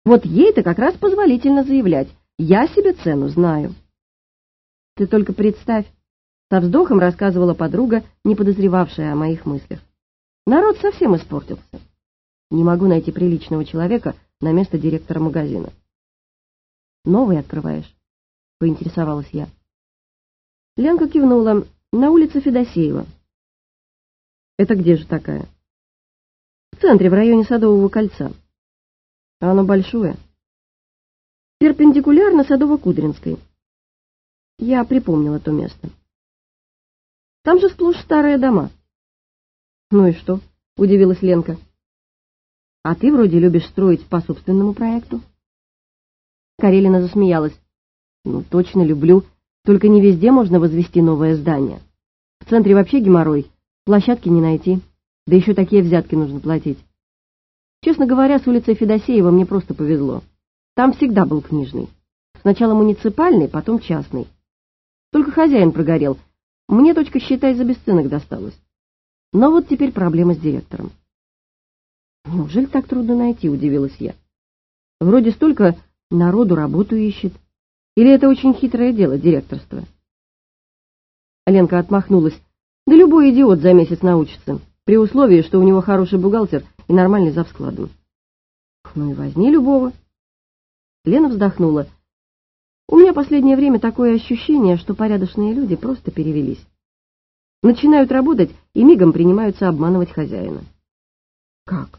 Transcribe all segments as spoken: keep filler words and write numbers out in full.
Вот ей-то как раз позволительно заявлять: я себе цену знаю. Ты только представь, со вздохом рассказывала подруга, не подозревавшая о моих мыслях. Народ совсем испортился. Не могу найти приличного человека на место директора магазина. Новый открываешь? Поинтересовалась я. Ленка кивнула. На улице Федосеева. Это где же такая? В центре, в районе Садового кольца. А оно большое? Перпендикулярно Садово-Кудринской. Я припомнила то место. Там же сплошь старые дома. Ну и что? Удивилась Ленка. А ты вроде любишь строить по собственному проекту. Карелина засмеялась. Ну, точно люблю. Только не везде можно возвести новое здание. В центре вообще геморрой, площадки не найти, да еще такие взятки нужно платить. Честно говоря, с улицей Федосеева мне просто повезло. Там всегда был книжный. Сначала муниципальный, потом частный. Только хозяин прогорел. Мне, точка, считай, за бесценок досталось. Но вот теперь проблема с директором. Неужели так трудно найти, удивилась я. Вроде столько народу работу ищет. Или это очень хитрое дело, директорство? Ленка отмахнулась. Да любой идиот за месяц научится, при условии, что у него хороший бухгалтер и нормальный завскладом. Ну и возьми любого. Лена вздохнула. У меня последнее время такое ощущение, что порядочные люди просто перевелись. Начинают работать и мигом принимаются обманывать хозяина. Как?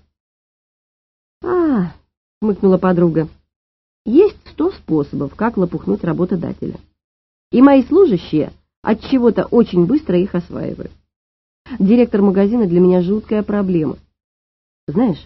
А, хмыкнула подруга. Есть сто способов, как лопухнуть работодателя. И мои служащие от чего-то очень быстро их осваивают. Директор магазина для меня жуткая проблема. Знаешь,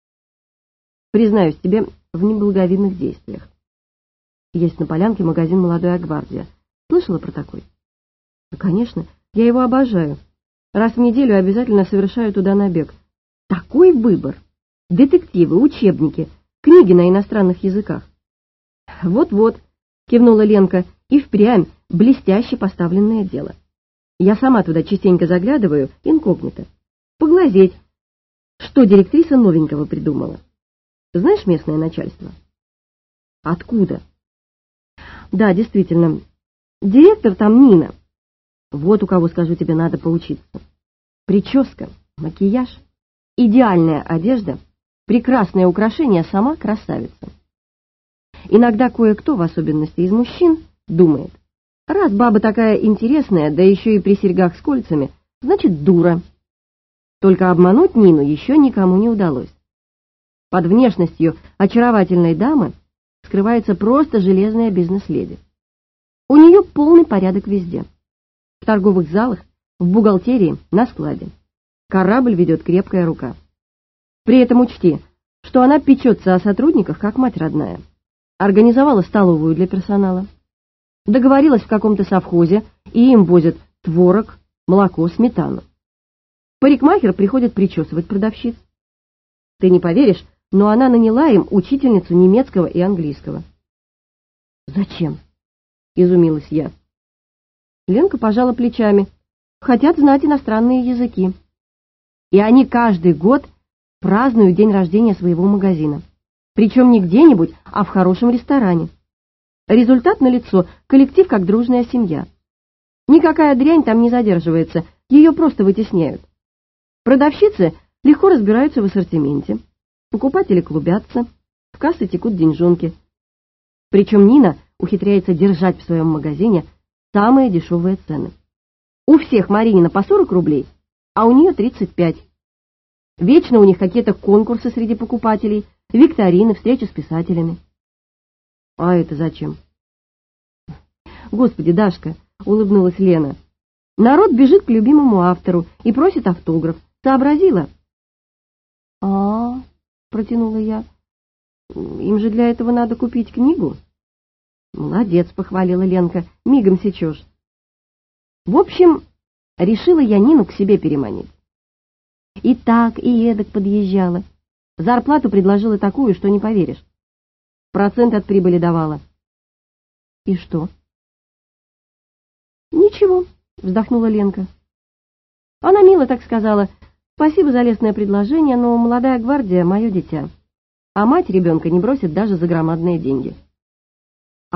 признаюсь тебе в неблаговидных действиях. Есть на Полянке магазин «Молодая гвардия». Слышала про такой? Да, конечно, я его обожаю. Раз в неделю обязательно совершаю туда набег. Такой выбор! Детективы, учебники, книги на иностранных языках. Вот-вот, кивнула Ленка, и впрямь блестяще поставленное дело. Я сама туда частенько заглядываю, инкогнито. Поглазеть, что директриса новенького придумала. Знаешь местное начальство? Откуда? Да, действительно, директор там Нина. Вот у кого, скажу тебе, надо поучиться. Прическа, макияж, идеальная одежда, прекрасное украшение, сама красавица. Иногда кое-кто, в особенности из мужчин, думает, раз баба такая интересная, да еще и при серьгах с кольцами, значит дура. Только обмануть Нину еще никому не удалось. Под внешностью очаровательной дамы скрывается просто железная бизнес-леди. У нее полный порядок везде. В торговых залах, в бухгалтерии, на складе. Корабль ведет крепкая рука. При этом учти, что она печется о сотрудниках, как мать родная. Организовала столовую для персонала. Договорилась в каком-то совхозе, и им возят творог, молоко, сметану. Парикмахер приходит причесывать продавщиц. Ты не поверишь, но она наняла им учительницу немецкого и английского. «Зачем?» — изумилась я. Ленка пожала плечами. Хотят знать иностранные языки. И они каждый год празднуют день рождения своего магазина. Причем не где-нибудь, а в хорошем ресторане. Результат налицо, коллектив как дружная семья. Никакая дрянь там не задерживается, ее просто вытесняют. Продавщицы легко разбираются в ассортименте. Покупатели клубятся, в кассы текут деньжонки. Причем Нина ухитряется держать в своем магазине самые дешевые цены. У всех Маринина по сорок рублей, а у нее тридцать пять. Вечно у них какие-то конкурсы среди покупателей, викторины, встречи с писателями. А это зачем? Господи, Дашка, улыбнулась Лена. Народ бежит к любимому автору и просит автограф. Сообразила? А, протянула я. Им же для этого надо купить книгу. Молодец, похвалила Ленка, мигом сечешь. В общем, решила я Нину к себе переманить. И так, и эдак подъезжала. Зарплату предложила такую, что не поверишь. Процент от прибыли давала. И что? Ничего, вздохнула Ленка. Она мило так сказала: спасибо за лестное предложение, но «Молодая гвардия» — мое дитя. а мать ребенка не бросит даже за громадные деньги.